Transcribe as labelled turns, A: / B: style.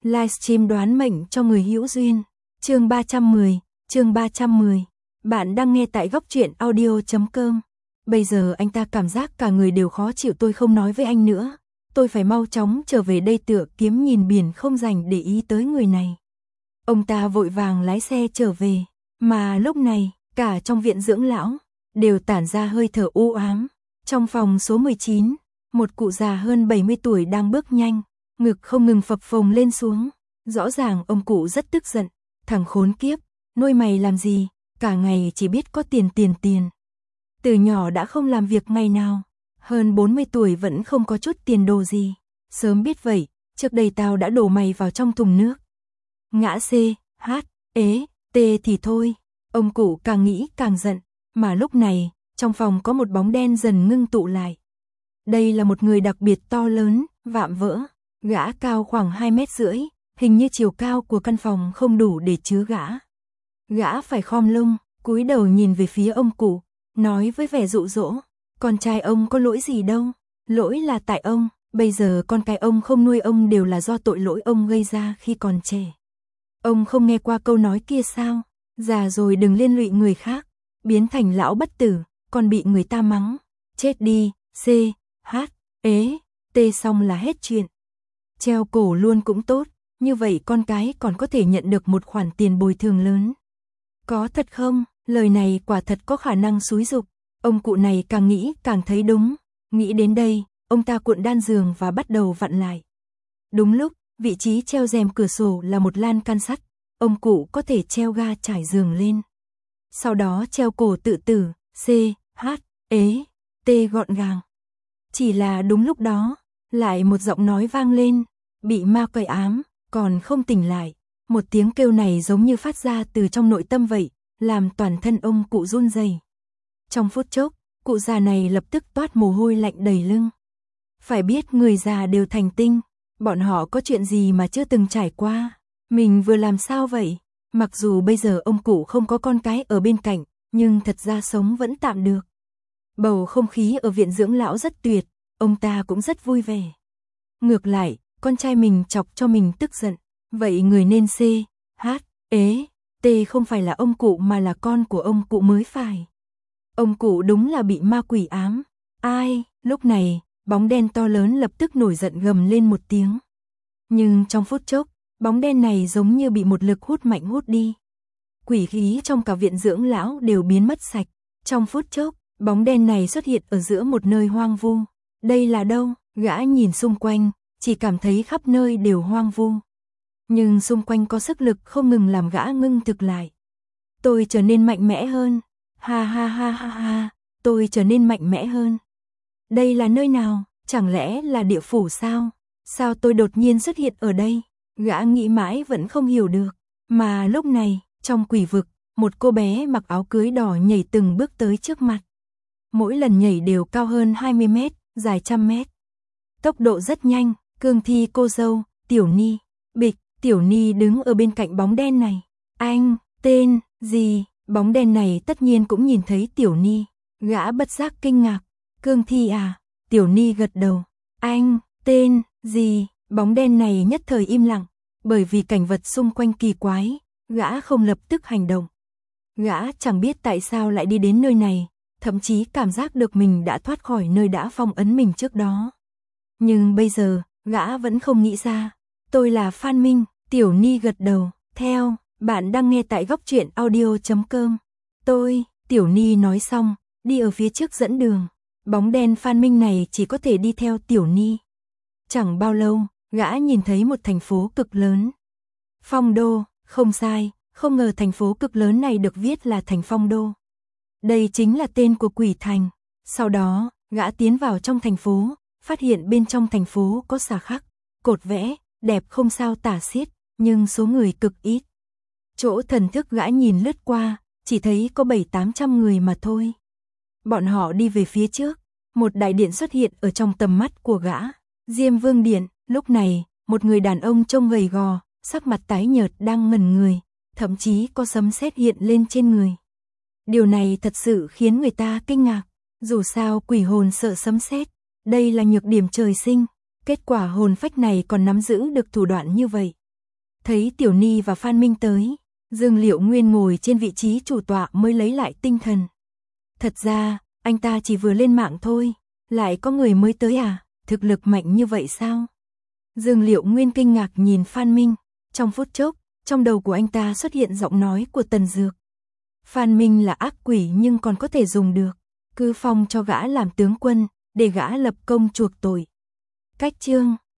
A: Livestream đoán mệnh cho người hữu duyên. Chương 310. Bạn đang nghe tại goctruyện.audio.com. Bây giờ anh ta cảm giác cả người đều khó chịu, tôi không nói với anh nữa. Tôi phải mau chóng trở về đây, tựa kiếm nhìn biển không dành để ý tới người này. Ông ta vội vàng lái xe trở về. Mà lúc này, cả trong viện dưỡng lão đều tản ra hơi thở u ám. Trong phòng số 19, một cụ già hơn 70 tuổi đang bước nhanh, ngực không ngừng phập phồng lên xuống. Rõ ràng ông cụ rất tức giận. Thằng khốn kiếp, nuôi mày làm gì, cả ngày chỉ biết có tiền. Từ nhỏ đã không làm việc ngày nào, hơn 40 tuổi vẫn không có chút tiền đồ gì. Sớm biết vậy, trước đây tao đã đổ mày vào trong thùng nước. Ngã C, H, ế, T thì thôi. Ông cụ càng nghĩ càng giận, mà lúc này, trong phòng có một bóng đen dần ngưng tụ lại. Đây là một người đặc biệt to lớn, vạm vỡ, gã cao khoảng 2,5 mét, hình như chiều cao của căn phòng không đủ để chứa gã. Gã phải khom lưng, cúi đầu nhìn về phía ông cụ, nói với vẻ dụ dỗ, con trai ông có lỗi gì đâu, lỗi là tại ông, bây giờ con cái ông không nuôi ông đều là do tội lỗi ông gây ra khi còn trẻ. Ông không nghe qua câu nói kia sao, già rồi đừng liên lụy người khác, biến thành lão bất tử, còn bị người ta mắng, chết đi, C, H, ế, T xong là hết chuyện. Treo cổ luôn cũng tốt, như vậy con cái còn có thể nhận được một khoản tiền bồi thường lớn. Có thật không? Lời này quả thật có khả năng xúi giục. Ông cụ này càng nghĩ càng thấy đúng. Nghĩ đến đây, ông ta cuộn đan giường và bắt đầu vặn lại. Đúng lúc, vị trí treo rèm cửa sổ là một lan can sắt. Ông cụ có thể treo ga trải giường lên. Sau đó treo cổ tự tử, C, H, ế, T gọn gàng. Chỉ là đúng lúc đó, lại một giọng nói vang lên, bị ma quay ám, còn không tỉnh lại. Một tiếng kêu này giống như phát ra từ trong nội tâm vậy, làm toàn thân ông cụ run rẩy. Trong phút chốc, cụ già này lập tức toát mồ hôi lạnh đầy lưng. Phải biết người già đều thành tinh, bọn họ có chuyện gì mà chưa từng trải qua. Mình vừa làm sao vậy? Mặc dù bây giờ ông cụ không có con cái ở bên cạnh, nhưng thật ra sống vẫn tạm được. Bầu không khí ở viện dưỡng lão rất tuyệt, ông ta cũng rất vui vẻ. Ngược lại, con trai mình chọc cho mình tức giận, vậy người nên C, H, ế, T không phải là ông cụ mà là con của ông cụ mới phải. Ông cụ đúng là bị ma quỷ ám. Ai? Lúc này, bóng đen to lớn lập tức nổi giận gầm lên một tiếng. Nhưng trong phút chốc, bóng đen này giống như bị một lực hút mạnh hút đi. Quỷ khí trong cả viện dưỡng lão đều biến mất sạch. Trong phút chốc, bóng đen này xuất hiện ở giữa một nơi hoang vu. Đây là đâu? Gã nhìn xung quanh, chỉ cảm thấy khắp nơi đều hoang vu. Nhưng xung quanh có sức lực không ngừng làm gã ngưng thực lại. Tôi trở nên mạnh mẽ hơn. Ha, tôi trở nên mạnh mẽ hơn. Đây là nơi nào? Chẳng lẽ là địa phủ sao? Sao tôi đột nhiên xuất hiện ở đây? Gã nghĩ mãi vẫn không hiểu được. Mà lúc này, trong quỷ vực, một cô bé mặc áo cưới đỏ nhảy từng bước tới trước mặt. Mỗi lần nhảy đều cao hơn 20 mét, dài 100 mét. Tốc độ rất nhanh, cương thi cô dâu, Tiểu Ni. Bịch, Tiểu Ni đứng ở bên cạnh bóng đen này. Anh, tên, gì? Bóng đen này tất nhiên cũng nhìn thấy Tiểu Ni. Gã bất giác kinh ngạc. Cương thi à? Tiểu Ni gật đầu. Anh, tên, gì? Bóng đen này nhất thời im lặng. Bởi vì cảnh vật xung quanh kỳ quái, gã không lập tức hành động. Gã chẳng biết tại sao lại đi đến nơi này, thậm chí cảm giác được mình đã thoát khỏi nơi đã phong ấn mình trước đó. Nhưng bây giờ, gã vẫn không nghĩ ra. Tôi là Phan Minh, Tiểu Ni gật đầu. Theo, bạn đang nghe tại goctruyện.audio.com. Tôi, Tiểu Ni nói xong, đi ở phía trước dẫn đường. Bóng đen Phan Minh này chỉ có thể đi theo Tiểu Ni. Chẳng bao lâu, gã nhìn thấy một thành phố cực lớn. Phong Đô, không sai, không ngờ thành phố cực lớn này được viết là thành Phong Đô. Đây chính là tên của quỷ thành. Sau đó, gã tiến vào trong thành phố, phát hiện bên trong thành phố có xà khắc, cột vẽ, đẹp không sao tả xiết, nhưng số người cực ít. Chỗ thần thức gã nhìn lướt qua, chỉ thấy có 700-800 người mà thôi. Bọn họ đi về phía trước, một đại điện xuất hiện ở trong tầm mắt của gã. Diêm Vương Điện, lúc này, một người đàn ông trông gầy gò, sắc mặt tái nhợt đang ngẩn người, thậm chí có sấm sét hiện lên trên người. Điều này thật sự khiến người ta kinh ngạc, dù sao quỷ hồn sợ sấm sét, đây là nhược điểm trời sinh, kết quả hồn phách này còn nắm giữ được thủ đoạn như vậy. Thấy Tiểu Ni và Phan Minh tới, Dương Liệu Nguyên ngồi trên vị trí chủ tọa mới lấy lại tinh thần. Thật ra, anh ta chỉ vừa lên mạng thôi, lại có người mới tới à, thực lực mạnh như vậy sao? Dương Liệu Nguyên kinh ngạc nhìn Phan Minh, trong phút chốc, trong đầu của anh ta xuất hiện giọng nói của Tần Dược. Phan Minh là ác quỷ nhưng còn có thể dùng được, cứ phong cho gã làm tướng quân, để gã lập công chuộc tội. Cách chương